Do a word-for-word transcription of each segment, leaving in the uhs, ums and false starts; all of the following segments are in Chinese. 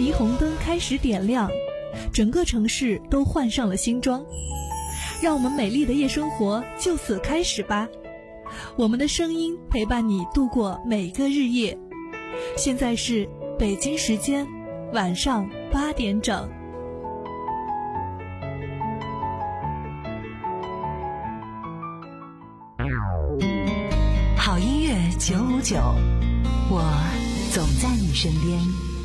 霓虹灯开始点亮，整个城市都换上了新装。让我们美丽的夜生活就此开始吧，我们的声音陪伴你度过每个日夜。现在是北京时间晚上八点整。 好音乐九五九，我总在你身边。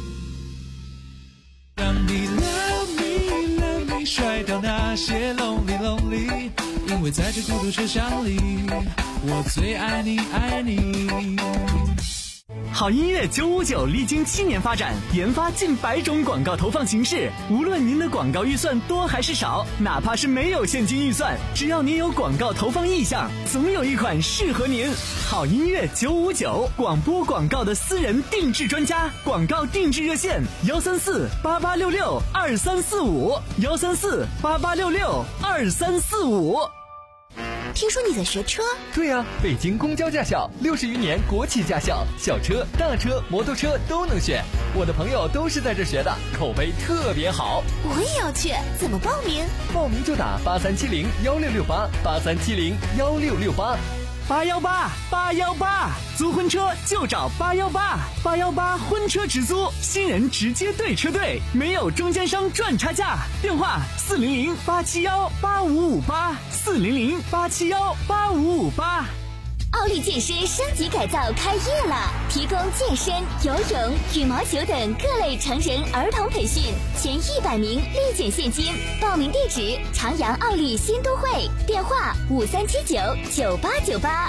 让你 love me love me 甩掉那些 lonely lonely， 因为在这孤独车厢里，我最爱你爱你。 好音乐九五九历经七年发展，研发近百种广告投放形式。无论您的广告预算多还是少，哪怕是没有现金预算，只要您有广告投放意向，总有一款适合您。好音乐九五九，广播广告的私人定制专家，广告定制热线幺三四八八六六二三四五幺三四八八六六二三四五。 听说你在学车？ 对呀、啊，北京公交驾校六十余年国企驾校，小车、大车、摩托车都能选。我的朋友都是在这学的，口碑特别好。 我也要去，怎么报名？ 报名就打八三七零幺六六八八三七零幺六六八。 八幺八八幺八，租婚车就找八幺八八幺八婚车直租，新人直接对车队，没有中间商赚差价。电话四零零八七幺八五五八四零零八七幺八五五八。 奥利健身升级改造开业了，提供健身、游泳、羽毛球等各类成人儿童培训，前一百名立减现金。报名地址：长阳奥利新都会，电话五三七九九八九八。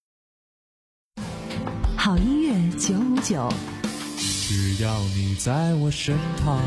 好音乐九五九， 只要你在我身旁。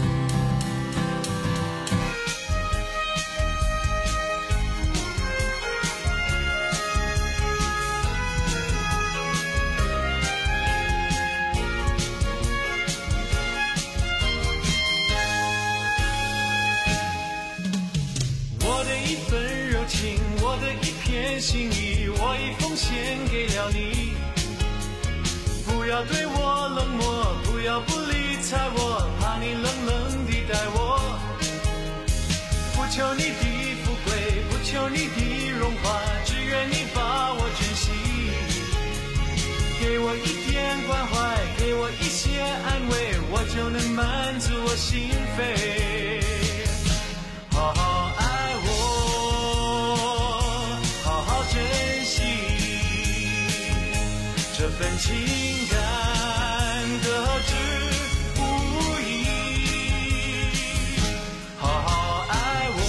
心意我已奉献给了你，不要对我冷漠，不要不理睬我，怕你冷冷地待我。不求你的富贵，不求你的荣华，只愿你把我珍惜。给我一点关怀，给我一些安慰，我就能满足我心扉。好好爱我，好好珍惜这份情感得之不易。好好爱我，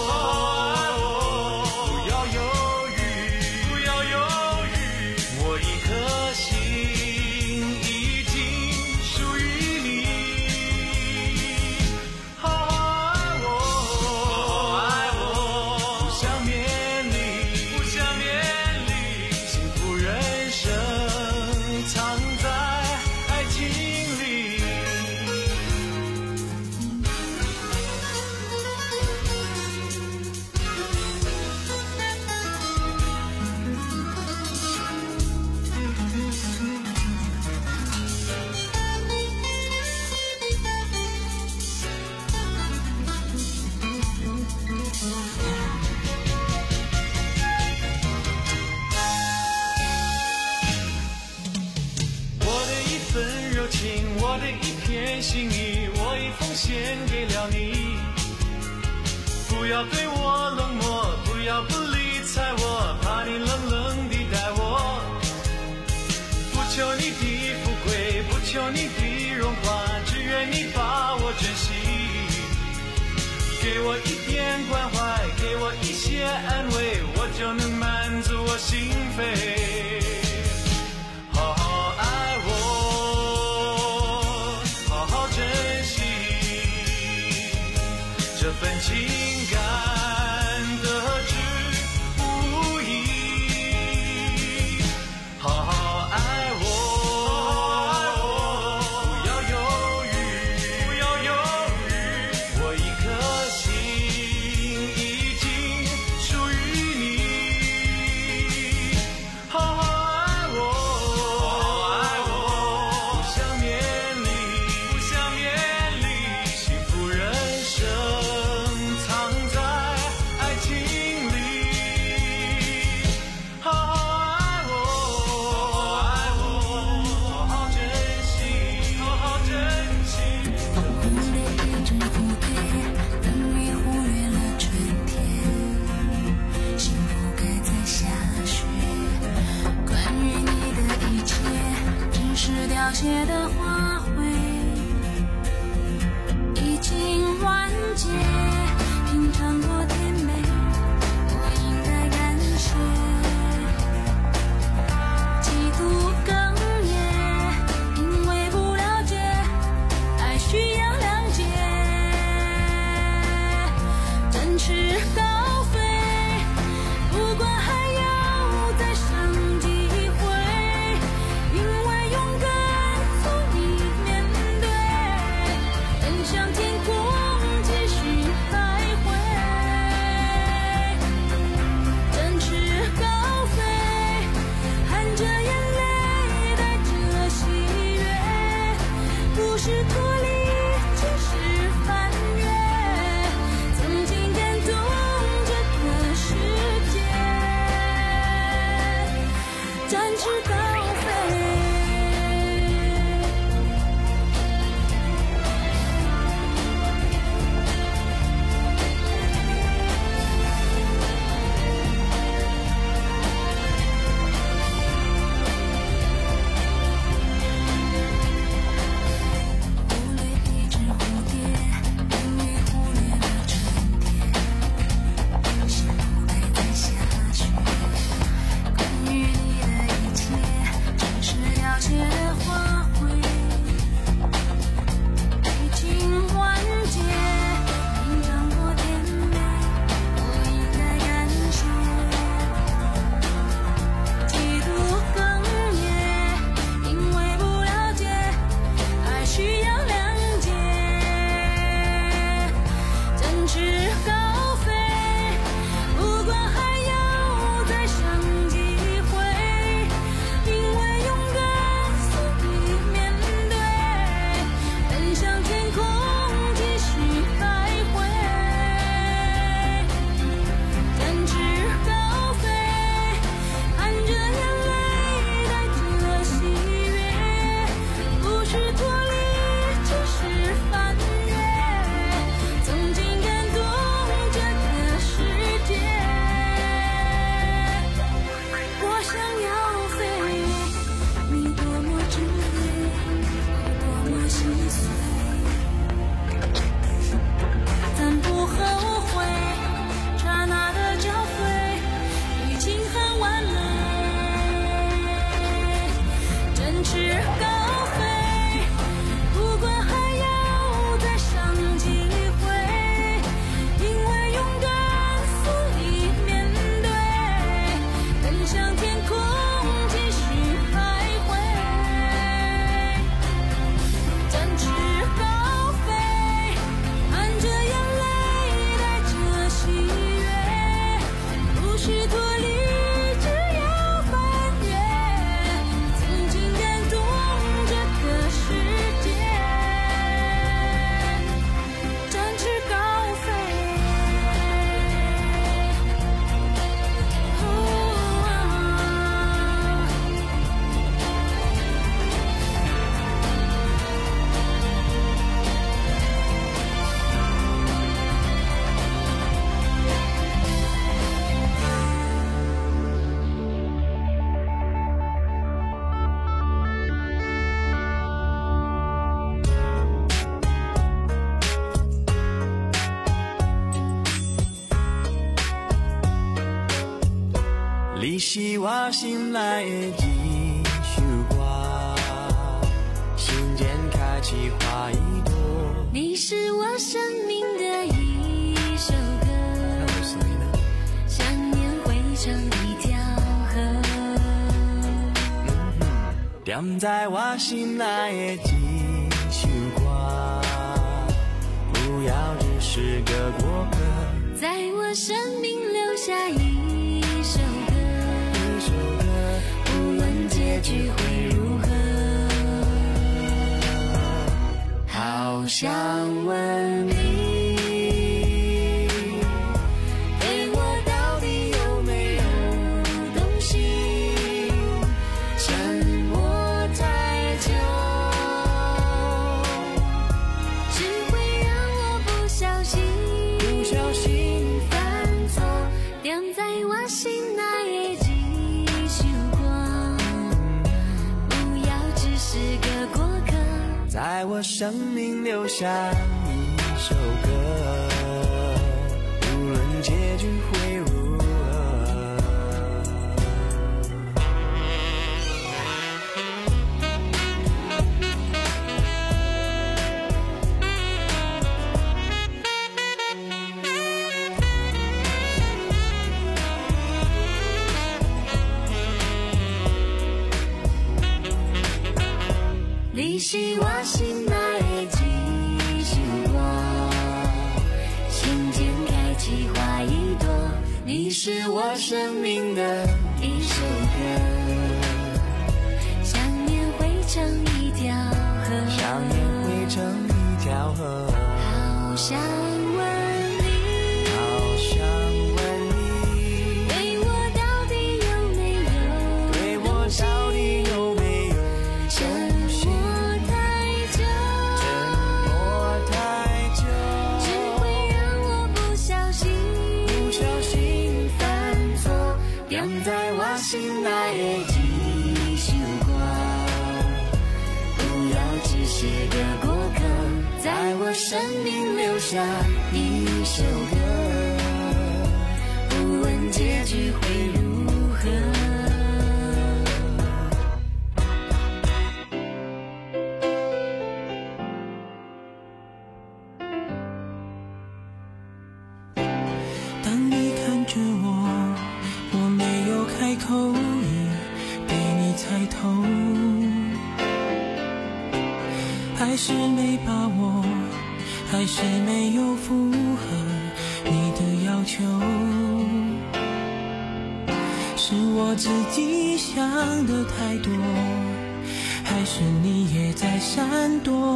不要犹豫，不要犹豫，我一颗心已经属于你。好好爱我，好好爱我，不想面临，不想面临幸福人生藏在爱情里。我的一份柔情，我的一片心意，我已奉献给了你。不要对我冷漠，不要不理睬我，怕你冷冷地待我。不求你的富贵，不求你的荣华，只愿你把我珍惜。给我一点关怀，给我一些安慰，我就能满足我心扉。好好爱我，好好珍惜这份情感得之不易。好好爱我，不要犹豫，不要犹豫，我一颗心已经属于你。好凋谢的花卉已经完结，品尝过甜美，我应该感谢。企图哽咽，因为不了解，爱需要谅解。展翅高飞，不管还要再上几回，因为勇敢足以面对，奔向天空继续徘徊。展翅高飞，含着眼泪，带着喜悦，不是脱离，只是翻越，曾经感动这个世界。展翅高飞。忽略一只蝴蝶，因为忽略了春天，是不该再下去。关于你的一切，只是凋谢的花卉已经完结，品尝过甜美，我应该感谢。企图哽咽，因为不了解，爱需要谅解。展翅高飞，不管还要再上几回，因为勇敢足以面对，奔向天空继续徘徊。展翅高飞，含着眼泪，带着喜悦，不是脱离，只是翻越，曾经感动这个世界。我想要飞，你多么珍贵，我多么心碎，咱不后悔，刹那的交汇已经很完美。展翅高飞，不管还要再上几回，因为勇敢足以面对，奔向天空继续徘徊。展翅高飞，含着眼泪，带着喜悦，不是脱离，只要翻越，曾经感动这个世界。展翅高飞。 你是我心内的一首歌，心间开启花一朵。 你是我生命的一首歌，想念汇成一条河， 踮在我心内的一首歌，不要只是个过客， 在我生命留下一首歌，无论结局会如何，好想问你，对我到底有没有动心？沉默太久，只会让我不小心， 不小心犯错，踮在我心内的一束光，不要只是个在我生命留下一首歌，无论结局会如何。 你是我心爱的一束光，心间开启花一朵。你是我生命的一首歌，想念汇成一条河， 想念汇成一条河。 好想问你， 好想问你， 对我到底有没有， 对我到底有没有真在我心爱的一束光，不要只是个过客，在我生命留下一首歌，不问结局会如何。 当你看着我，我没有开口语，被你猜透，还是没把握，还是没有符合你的要求，是我自己想的太多，还是你也在闪躲？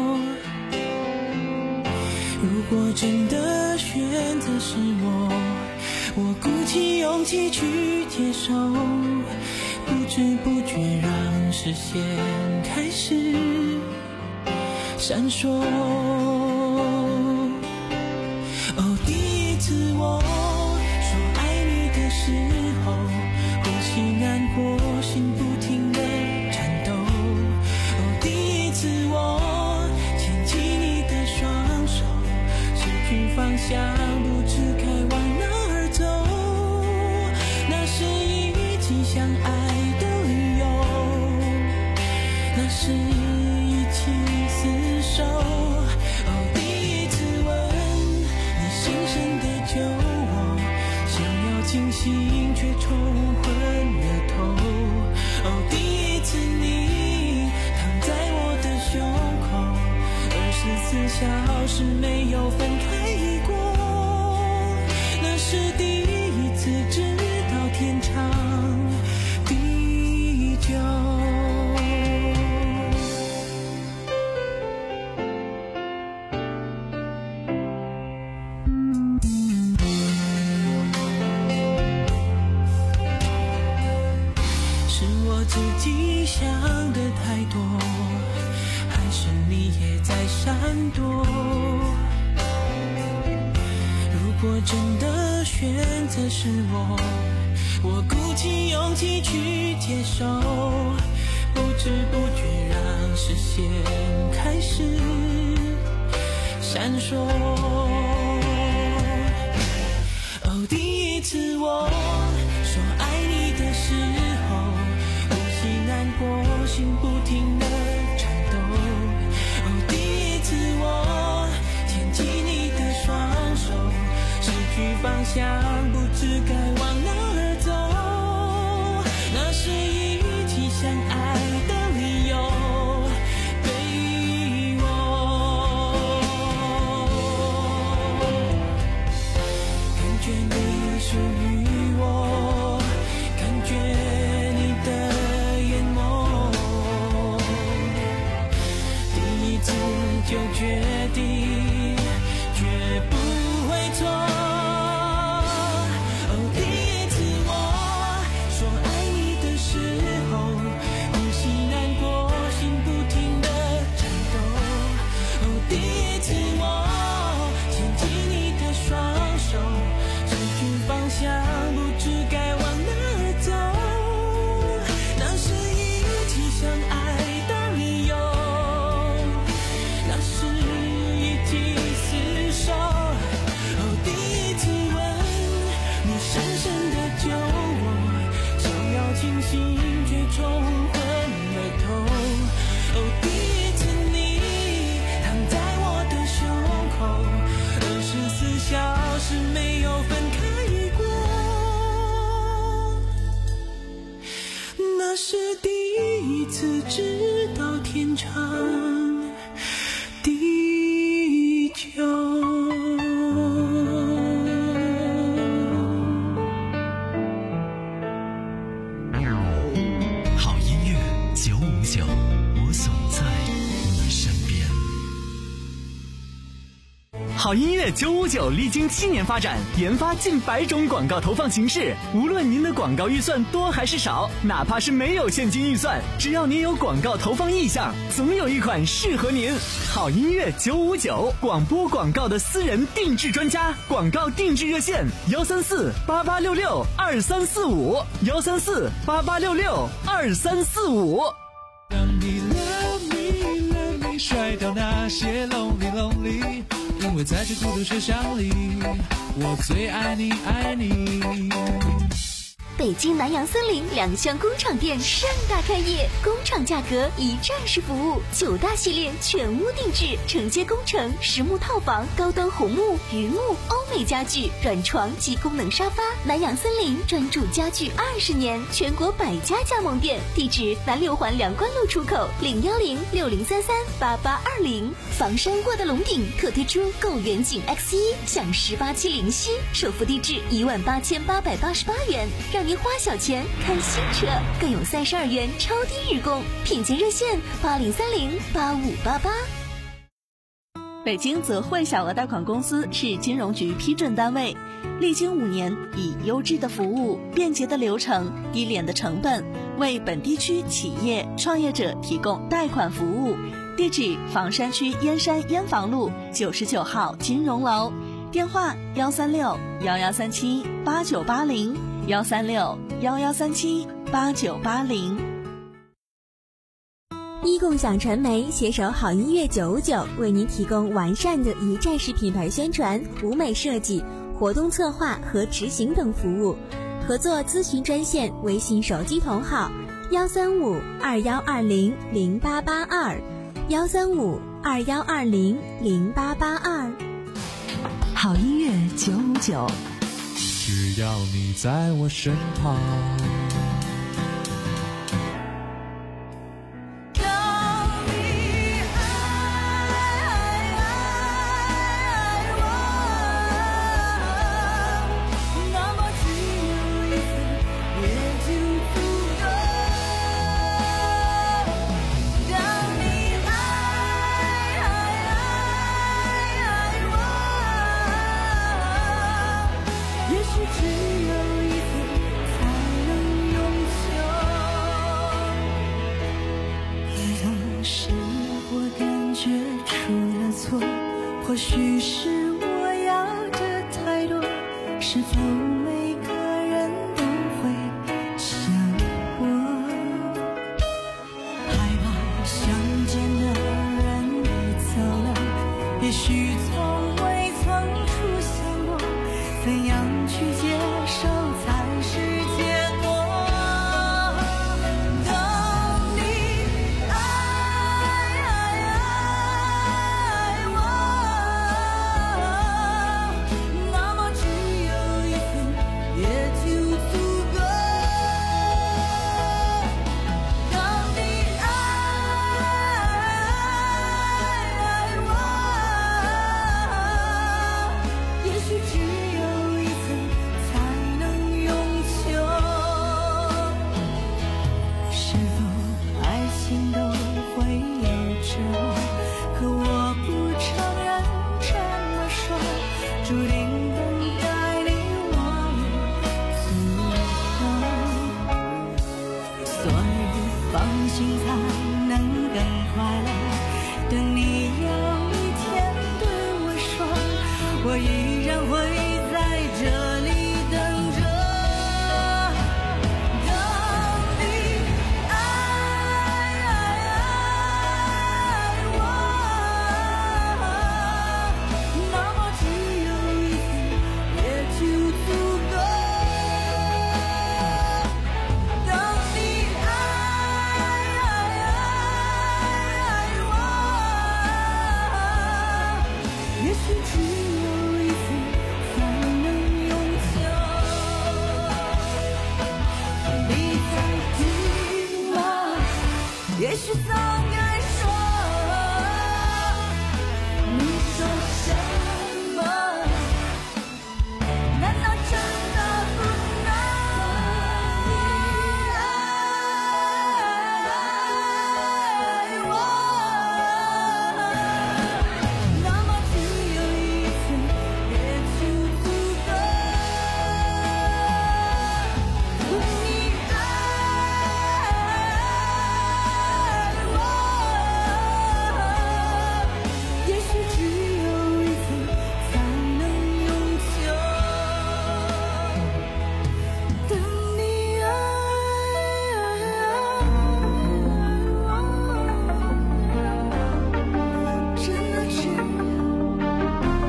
如果真的选择是我，我鼓起勇气去接受，不知不觉让视线开始闪烁。哦，第一次我说爱你的时候，呼吸难过，心不停地颤抖。哦，第一次我牵起你的双手，失去方向，不知该往哪儿走。那是一起相爱的理由，那是一起厮守。哦，第一次吻你深深地救我，想要清醒却冲昏了头。哦，第一次你躺在我的胸口，二十四小时没有分开过。那是第一次知道天长地久。是我自己想的太多，还是你也在闪躲？如果真的选择是我，我鼓起勇气去接受，不知不觉让视线开始闪烁。哦，第一次我说爱你的时候，呼吸难过，心不停地颤抖。哦，第一次我牵起你的双手，失去方向，不知该往哪儿走。那是一起相爱的理由，对我感觉你属于我，感觉你的眼眸，第一次就决定绝不会错。哦， 此直到天长地久。 好音乐九五九，我总在你身边。好音乐九五九历经七年发展，研发近百种广告投放形式。无论您的广告预算多还是少，哪怕是没有现金预算，只要您有广告投放意向，总有一款适合您。好音乐九五九，广播广告的私人定制专家，广告定制热线：幺三四八八六六二三四五，幺三四八八六六二三四五。 让你 love me love me， 甩掉那些 lonely lonely。因为在这孤独车厢里，我最爱你爱你。 北京南阳森林两厢工厂店盛大开业，工厂价格一站式服务，九大系列全屋定制，承接工程、实木套房、高端红木、榆木、欧美家具、软床及功能沙发。南阳森林专注家具二十年，全国百家加盟店，地址南六环梁关路出口零幺零六零三三八八二零。房山过的龙顶特推出购远景 X 一，享十八期零息，首付低至一万八千八百八十八元，让您花小钱看新车，更有三十二元超低日供，品鉴热线八零三零八五八八。 北京泽汇小额贷款公司是金融局批准单位，历经五年，以优质的服务、便捷的流程、低廉的成本，为本地区企业创业者提供贷款服务。地址：房山区燕山燕房路九十九号金融楼，电话：幺三六幺幺三七八九八零，幺三六幺幺三七八九八零。 一共享传媒携手好音乐九五九，为您提供完善的一站式品牌宣传、舞美设计、活动策划和执行等服务。合作咨询专线：微信手机同号幺三五二幺二零零八八二，幺三五二幺二零零八八二。 好音乐九五九， 只要你在我身旁。 或许是我要的太多，是否每个人都会想我？害怕相见的人已走了，也许从未曾出现过，怎样去接受才是解脱？ 也许早该说，你说什么？难道真的不能爱我？那么只有一次，也就足够。你爱我，也许只有一次才能永久。等你爱我，真的只有。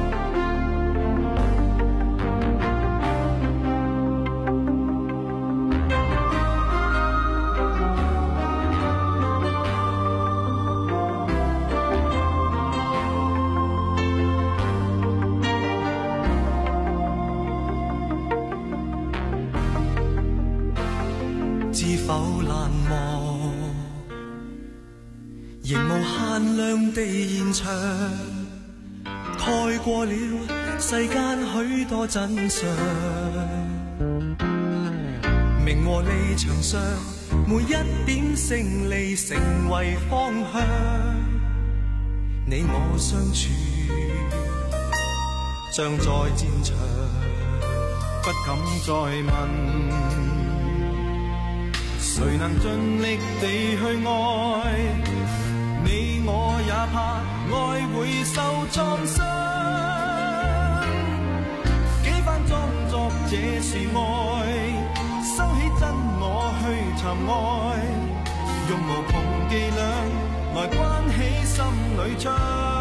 知否難忘，仍無限量地延長，蓋過了世間許多真相。名和利場上，每一點勝利成為方向。你我相處，像在戰場，不敢再問。誰能盡力地去愛你？我也怕愛會受創傷。幾番裝作這是愛，收起真我去尋愛，用無窮伎倆來關起心裏窗。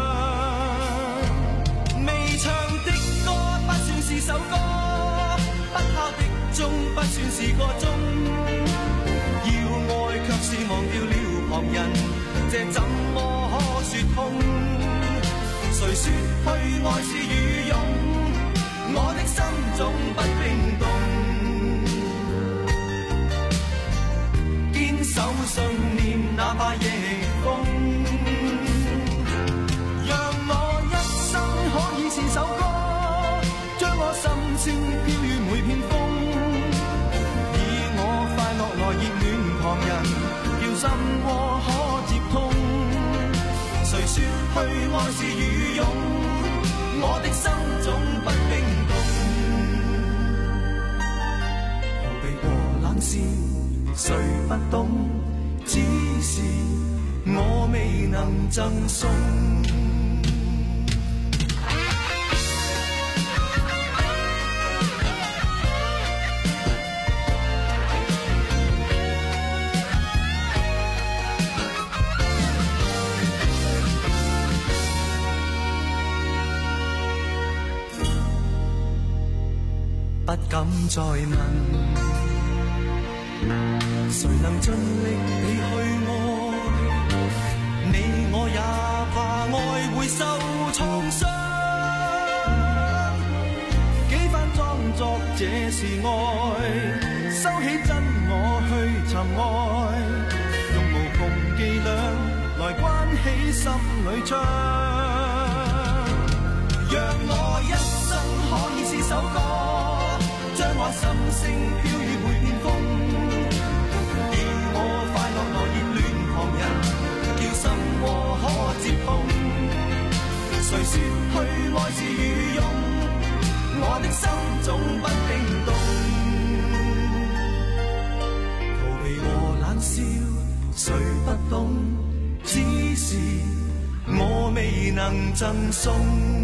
未唱的歌不算是首歌，不敲的鐘不算是個鐘。卻是忘掉了旁人，這怎麼可說通？誰說去愛是雨湧？我的心總不冰凍，堅守信念，哪怕夜風。讓我一生可以是首歌，將我心聲飄於每片風，以我快樂來熱暖旁人。心窩可接通，誰說去愛是雨湧？我的心總不冰凍，逃避和冷笑，誰不懂？只是我未能贈送。不敢再問，誰能盡力地去愛你？我也怕愛會受創傷。幾番裝作這是愛，收起真我去尋愛，用無窮伎倆來關起心裏窗。讓我一生可以是首歌，將我心聲飄於每片風，以我快樂來熱暖旁人，叫心窩可接通。誰說去愛是雨湧？我的心總不冰凍，逃避和冷笑，誰不懂？只是我未能贈送。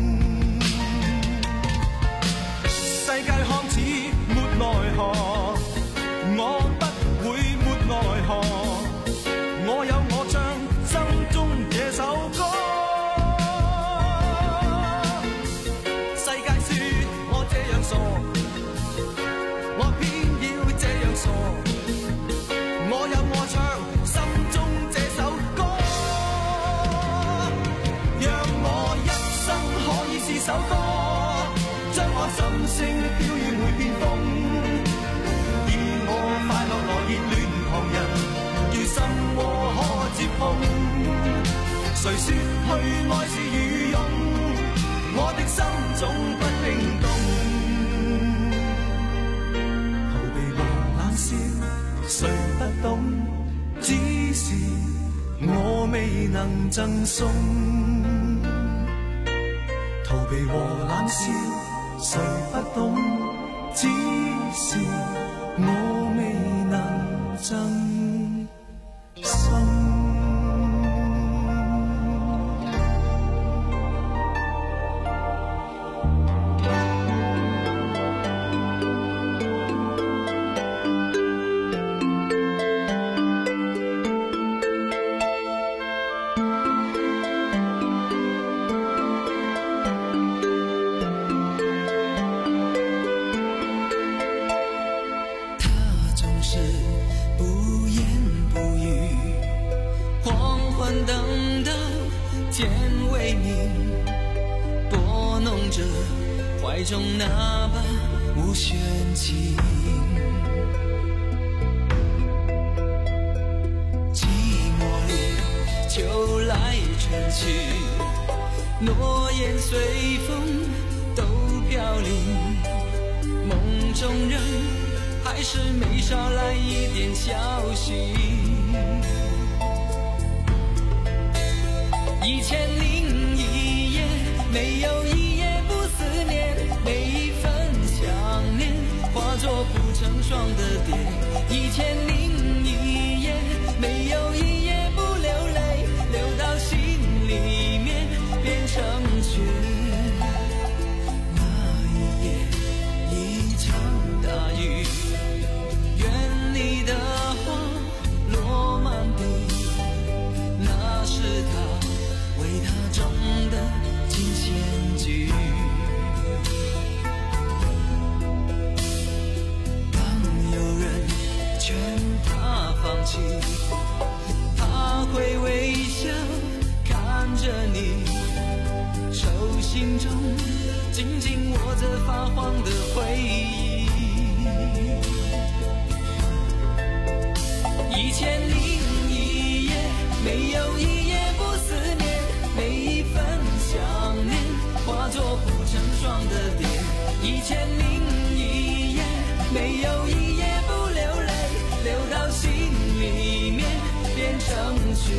世界看似沒奈何，我不會沒奈何。我有我唱心中這首歌。世界說我這樣傻，我偏要這樣傻。我有我唱心中這首歌，讓我一生可以是首歌。將我心聲飄於每片風，以我快樂來熱暖旁人，叫心窩可接誰不懂，只是我未能贈送。逃避和冷笑，誰不懂，只是我未能贈送。 怀中那把无弦琴，寂寞里秋来春去，诺言随风都飘零，梦中人还是没捎来一点消息。一千零一夜，没有一夜不思念，每一份想念化作不成双的蝶。一千零一夜，没有一夜不流泪，流到心里面变成雪。那一夜一场大雨，愿你的花落满地，那是他为他种的金线菊。当有人劝他放弃，他会微笑看着你，手心中紧紧握着发黄的回忆。一千零一夜，没有一夜不思念，每一份想念化作不成双的蝶。一千零一夜，没有一夜不流泪，流到心里面变成雪。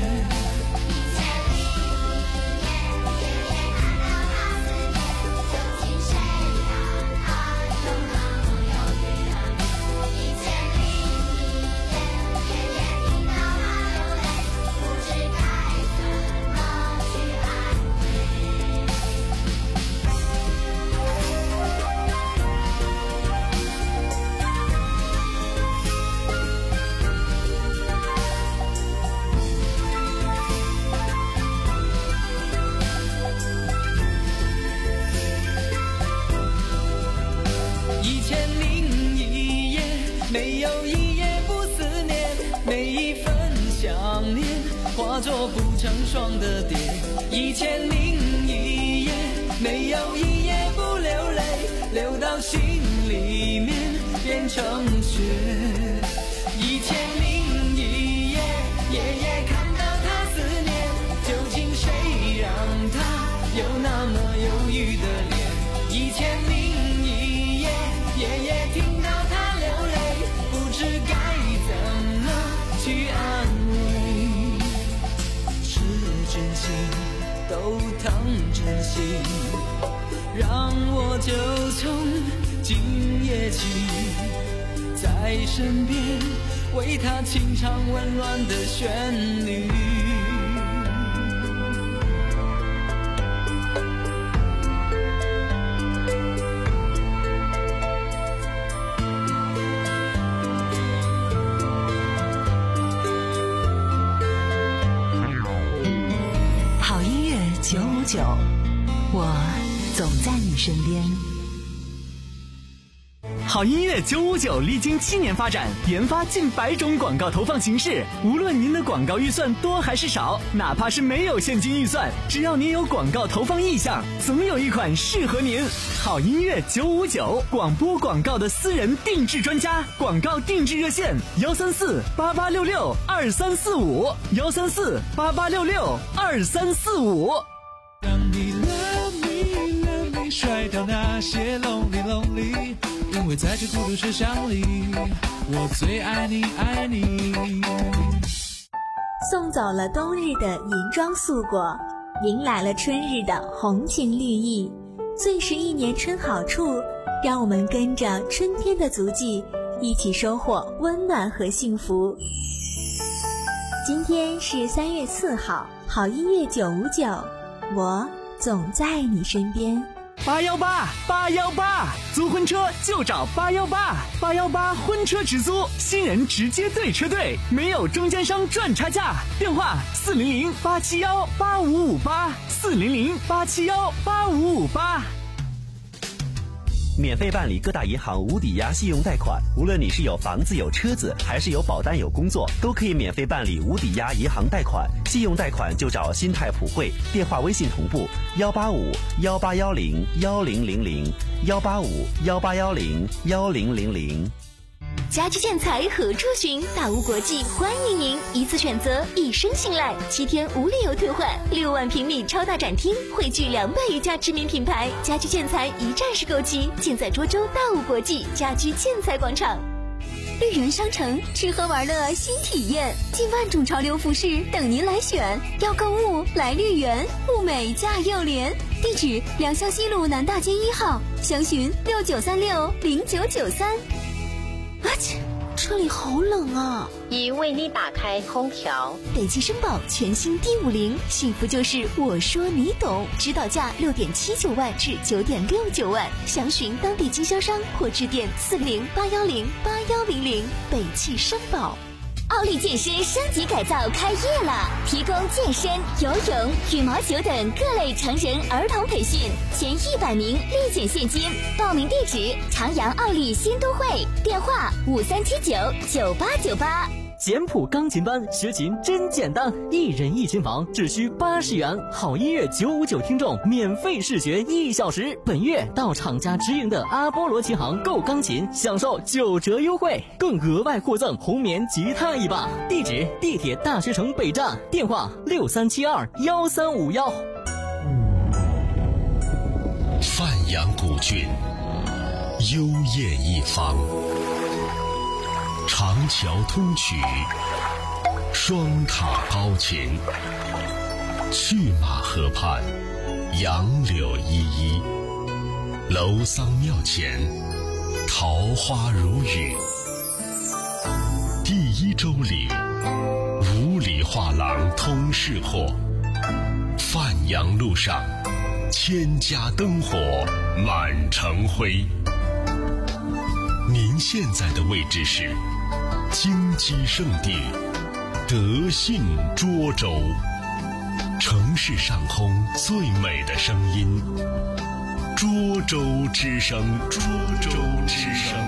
一千零一夜，没有一夜不思念，每一份想念化作不成双的蝶。一千零一夜，没有一夜不流泪，流到心里面变成雪。一千零一夜，夜夜看到他思念，究竟谁让他有那么忧郁的脸？一千零一夜，夜夜听到他流泪，不知该怎么去安慰。是真心都当真心，让我就从今夜起，在身边为他轻唱温暖的旋律。 好音乐九五九，我总在你身边。 好音乐九五九历经七年发展，研发近百种广告投放形式。无论您的广告预算多还是少，哪怕是没有现金预算，只要您有广告投放意向，总有一款适合您。好音乐九五九，广播广告的私人定制专家，广告定制热线：幺三四八八六六二三四五，幺三四八八六六二三四五。 当你 love me love me 甩掉那些 lonely lonely。 因为在这孤独车厢里，我最爱你爱你。 送走了冬日的银装素裹，迎来了春日的红情绿意。最是一年春好处，让我们跟着春天的足迹，一起收获温暖和幸福。今天是三月四号，好音乐九五九，我总在你身边。 八幺八八幺八，租婚车就找八幺八，八幺八婚车直租，新人直接对车队，没有中间商赚差价。电话四零零八七幺八五五八，四零零八七幺八五五八。 免费办理各大银行无抵押信用贷款，无论你是有房子有车子，还是有保单有工作，都可以免费办理无抵押银行贷款。信用贷款就找新泰普惠，电话微信同步幺八五幺八幺零幺零零零幺八五幺八幺零幺零零零。 家居建材何处寻？大屋国际欢迎您，一次选择，一生信赖，七天无理由退换，六万平米超大展厅，汇聚两百余家知名品牌，家居建材一站式购齐，尽在涿州大屋国际家居建材广场。绿园商城，吃喝玩乐新体验，近万种潮流服饰等您来选。要购物来绿园，物美价又廉。地址：良乡西路南大街一号，详询六九三六零九九三。啊切，车里好冷啊！ 已为你打开空调。 北汽绅宝全新 D 五零，幸福就是我说你懂，指导价六点七九万至九点六九万，详询当地经销商或致电四零八幺零八幺零零。北汽绅宝。奥利健身升级改造开业了，提供健身、游泳、羽毛球等各类成人儿童培训，前一百名立减现金。报名地址：长阳奥利新都会，电话五三七九九八九八。 简谱钢琴班学琴真简单，一人一琴房只需八十元，好音乐九五九听众免费试学一小时。本月到厂家直营的阿波罗琴行购钢琴，享受九折优惠，更额外获赠红棉吉他一把。地址：地铁大学城北站，电话六三七二幺三五幺。 范阳古郡，幽艳一方。长桥通衢，双塔高琴，去马河畔，杨柳依依，楼桑庙前，桃花如雨。第一周里，五里画廊通市货，范阳路上，千家灯火满城辉。您现在的位置是金鸡圣地德信涿州，城市上空最美的声音，涿州之声，涿州之声。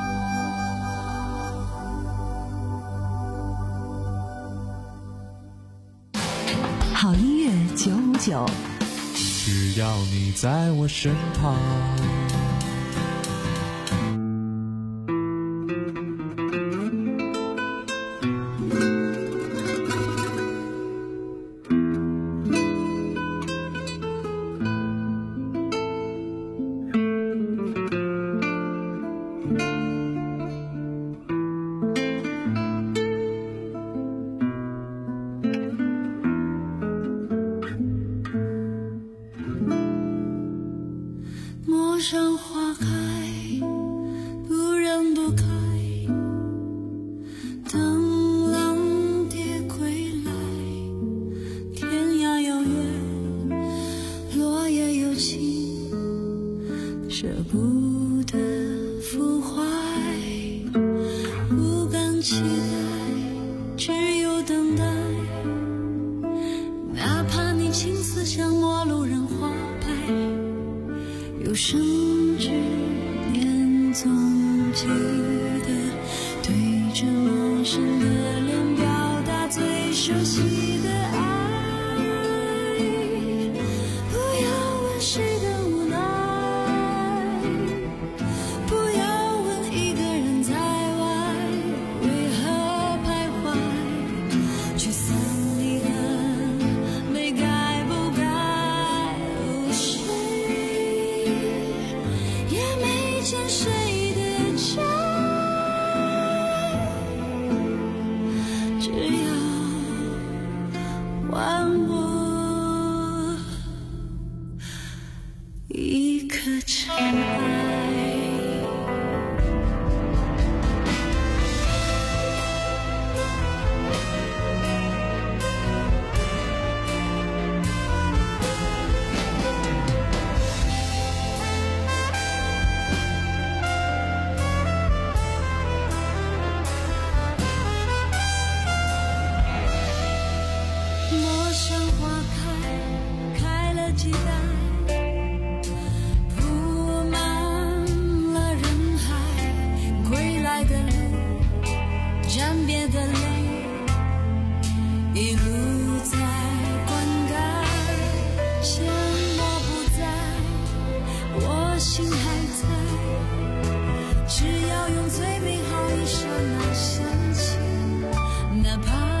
好音乐九五九， 只要你在我身旁。 陌上花开，不让躲开，等浪蝶归来，天涯遥远，落叶有情，舍不得腐坏，不敢期待，只有等待，哪怕你青丝像陌路人花白，有生之年总记得对着陌生的脸表达最熟悉的爱。不要问谁的无奈，不要问一个人在外为何徘徊，去散离的美该不该哦谁也没见谁的的路，沾别的泪，一路在灌溉。线我不在，我心还在，只要用最美好一刹那向前，哪怕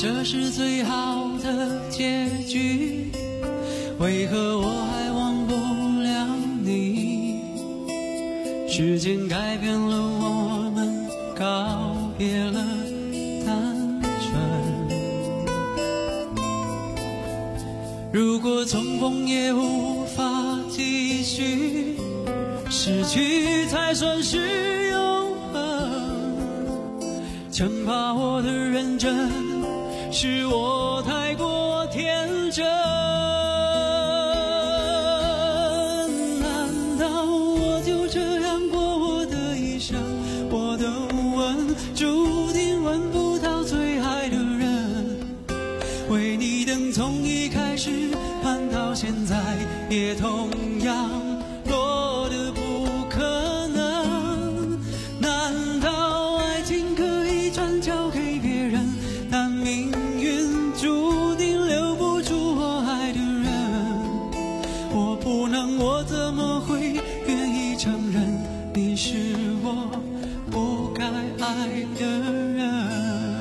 这是最好的结局，为何我还忘不了你？时间改变了我们，告别了单纯。如果重逢也无法继续，失去才算是永恒。惩罚我的认真，是我太过天真。难道我就这样过我的一生？我的吻注定吻不到最爱的人，为你等从一开始盼到现在，也同样落得不可能。难道爱情可以转交给别人？但命运注定留不住我爱的人，我不能，我怎么会愿意承认你是我不该爱的人？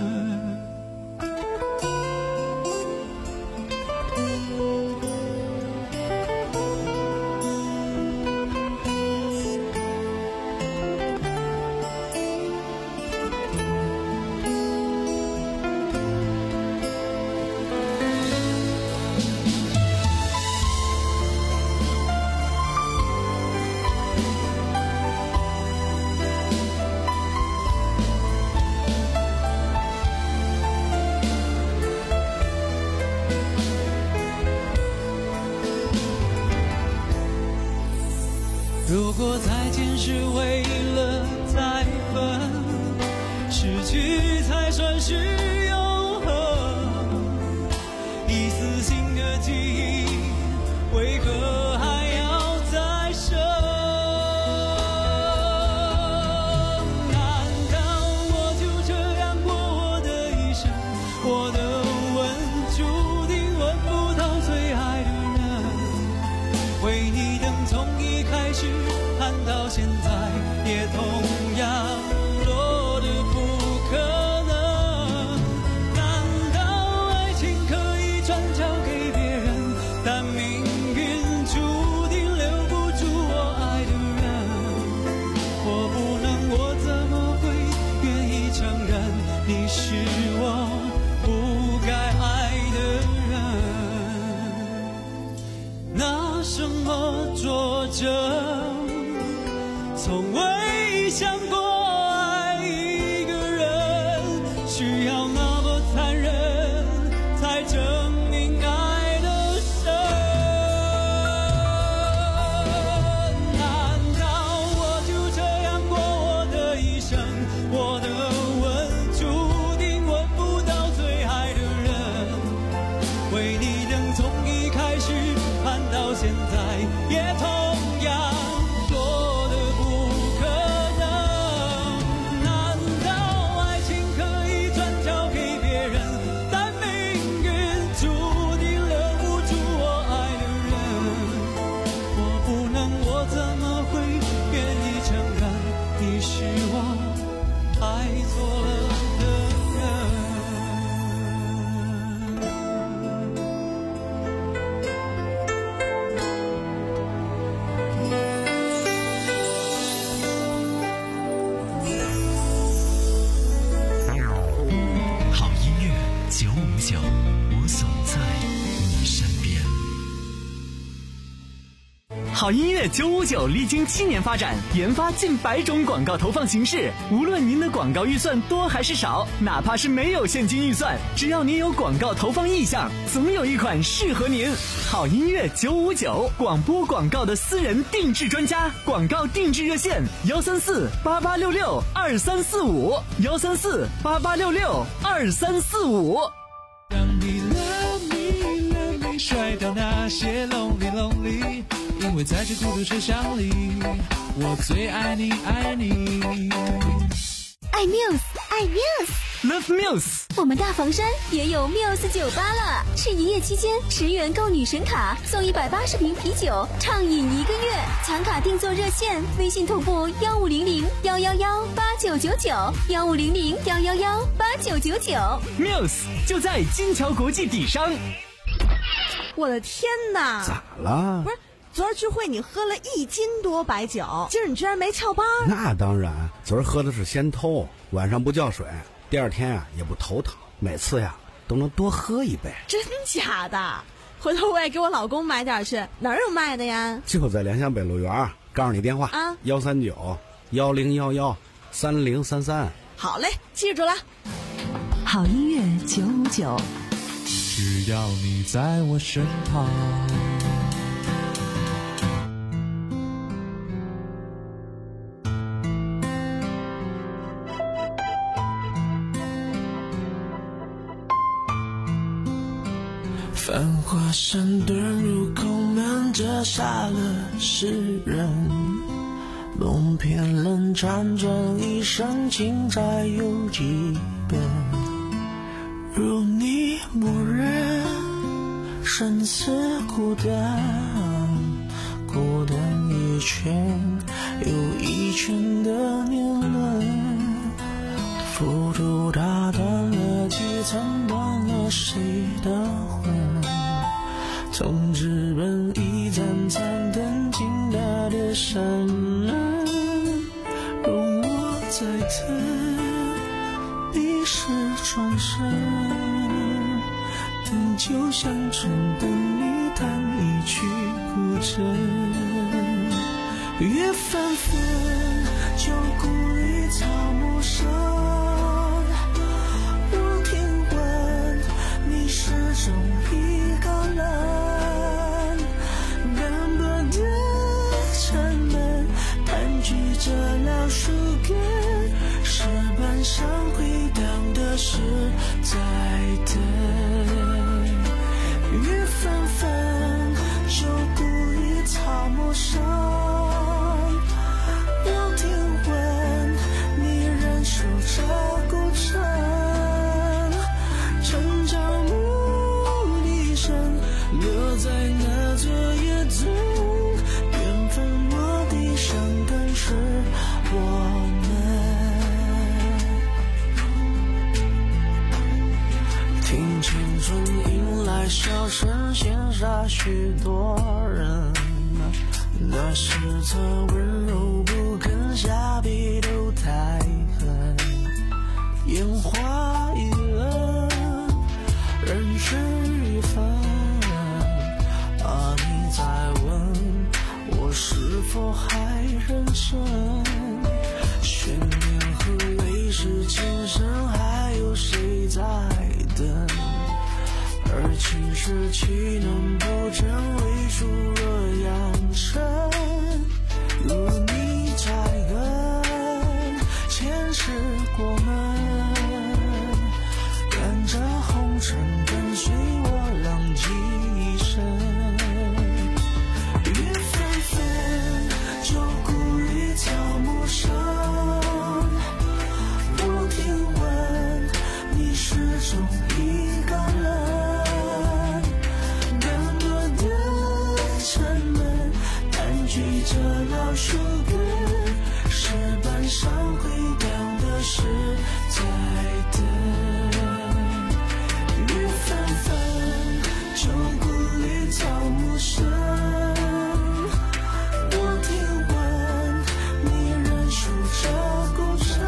如果再见是为了再分，失去才算是永恒。一丝新的记忆，为何还要再生？难道我就这样过我的一生？我的吻注定吻不到最爱的人，为你等从一开始盼到现在，也同样落得不可能。难道爱情可以转交给别人？但命运注定留不住我爱的人，我不能，我怎么会愿意承认你是我不该爱的人？拿什么作证？从未想过爱一个人需要那么残忍，才证明爱的深。难道我就这样过我的一生？我的吻注定吻不到最爱的人，为你等从一开始盼到现在，也同样落得不可能。难道爱情可以转交给别人？但命运注定留不住我爱的人，我不能，我怎么会愿意承认你是我爱错了的人？ 好音乐九五九，我总在你身边。 好音乐九五九历经七年发展，研发近百种广告投放形式。无论您的广告预算多还是少，哪怕是没有现金预算，只要您有广告投放意向，总有一款适合您。好音乐九五九，广播广告的私人定制专家，广告定制热线：幺三四八八六六二三四五，幺三四八八六六二三四五。 让你 love me love me 甩掉那些 lonely lonely， 因为在这孤独车厢里，我最爱你爱你。 爱 Muse， 爱 Muse，Love Muse。 我们大房山也有 Muse 酒吧了，是一夜期间十元购女神卡送一百八十瓶啤酒，畅饮一个月，强房卡定做热线，微信同步幺五零零幺幺幺八九九九，幺五零零幺幺幺八九九九。 Muse 就在金桥国际底商。 我的天哪！ 咋了？ 不是，昨儿聚会你喝了一斤多白酒，今儿你居然没翘班？ 那当然，昨儿喝的是仙偷，晚上不叫水，第二天啊也不头疼，每次呀都能多喝一杯。 真假的？回头我也给我老公买点去，哪儿有卖的呀？ 就在良乡北路园，告诉你电话啊，幺三九幺零幺幺三零三三。 好嘞，记住了。 好音乐九五九， 只要你在我身旁。 繁华山遁入空门，折煞了世人。梦偏冷辗转一生，情债有几本？如你不忍，生死孤单，孤单一圈又一圈的年轮。付出打断了几层，断了谁的魂？从纸本一盏盏灯进大的山门，容我再等，你是转身，等就像春等你弹一曲古筝。月纷纷，就故于草木深。我听闻你始终一个人，斑驳的城门，盘踞着老树根，石板上回荡的是在等。月纷纷，就故于草木深。我听闻你仍守着古城，成长木笛声落在那座野中，缘分落地生根是我们。听青春迎来笑声，羡煞许多人。那是侧温柔不肯下笔都太狠，烟花易冷，人事已分。啊，你在问我是否还认真？悬念和泪是今生，还有谁在等？而情是岂能不真，为数若扬尘。如你在恩，前世过门，看着红尘跟随我浪迹一生。月纷纷，就故于草木深。我听闻你始终一个人，举着老树根，石板上回荡的是在等。月纷纷，就故于草木深。我听闻你仍守着古城，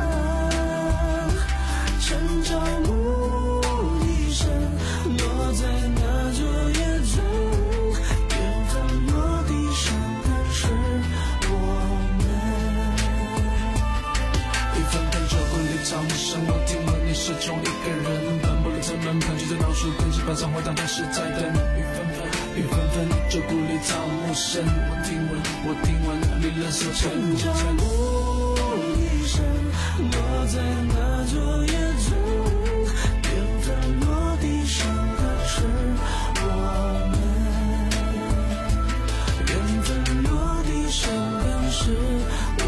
成长木笛声落在那座野中，缘分落地生是我们。一分分就故里草木深，我听闻你始终一个人，斑驳的城门，盘踞着老树根，石板上回荡的是在等。雨纷纷，雨纷纷，就故里草木深，我听闻，我听闻你仍守着古城。木笛声落在那座野中，缘分落地生的是我们。缘分落地生根是我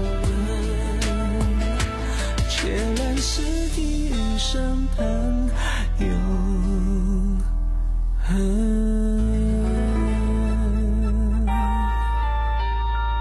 们，且来世地与生朋永恒。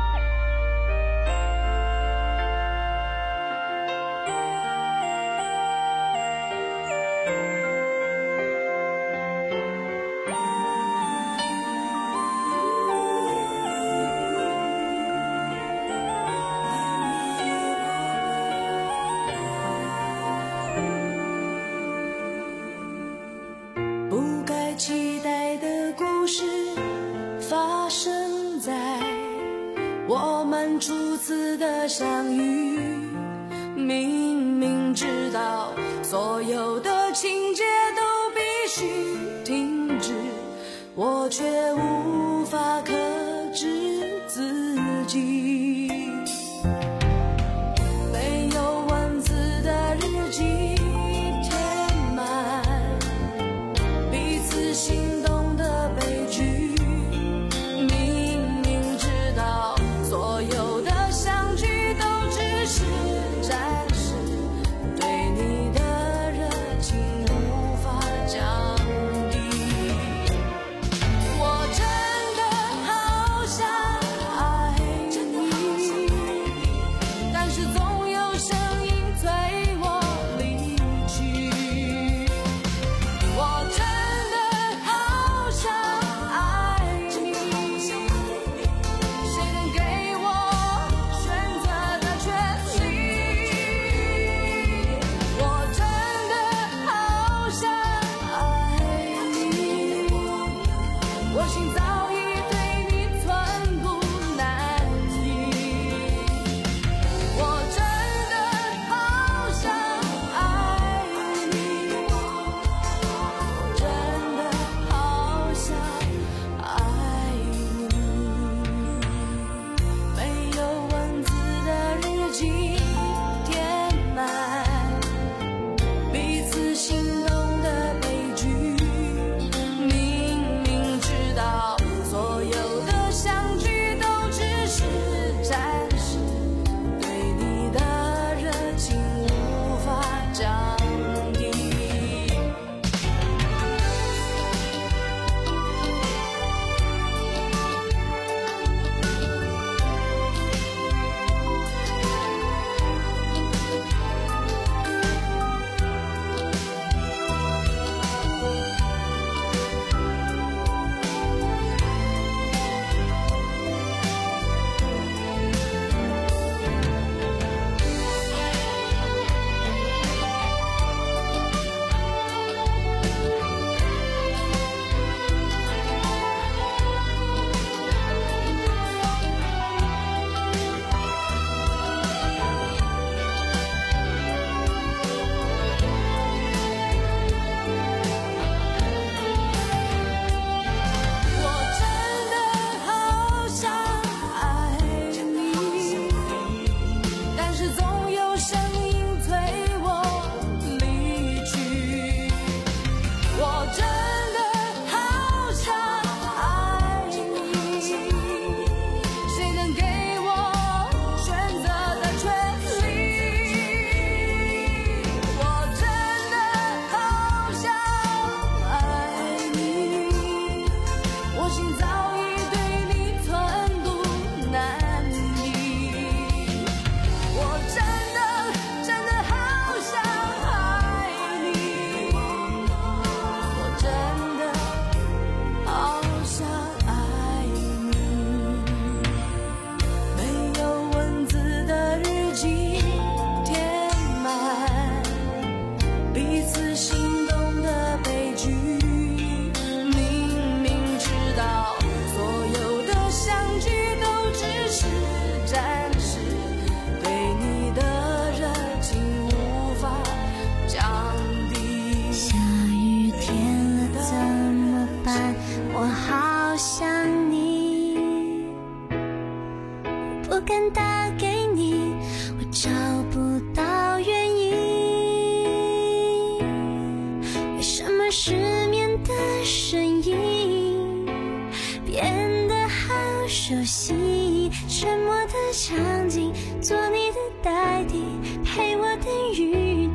我们初次的相遇，明明知道所有的情节都必须停止，我却无法克制自己。没有文字的日记填满彼此心动的悲剧，明明知道所有的相聚都只是暂时，对你的热情无法降低。我真的好想爱你，但是总有声音催我离去。我真的好想爱你，谁能给我选择的权利？我真的好想爱你，我心早已对你寸步难移。我真的好想爱你，我真的好想爱你。没有文字的日记填满彼此心动的悲剧，明明知道所有的相聚都只是暂时，对你的热情无法降低。我真的好想爱你，但是总有声音催我离去。我真的好想爱你，谁能给我选择的权利？我真的好想爱你，我心早已对你寸步难移。我真的真的好想爱你，我真的好想爱你。没有文字的日记填满彼此心动的悲剧，明明知道所有的相聚都只是暂时，对你的热情无法降低。 下雨天了怎么办？我好想你，不敢打给你，我找不到原因。为什么失眠的声音变得好熟悉？沉默的场景，做你的代替，陪我等雨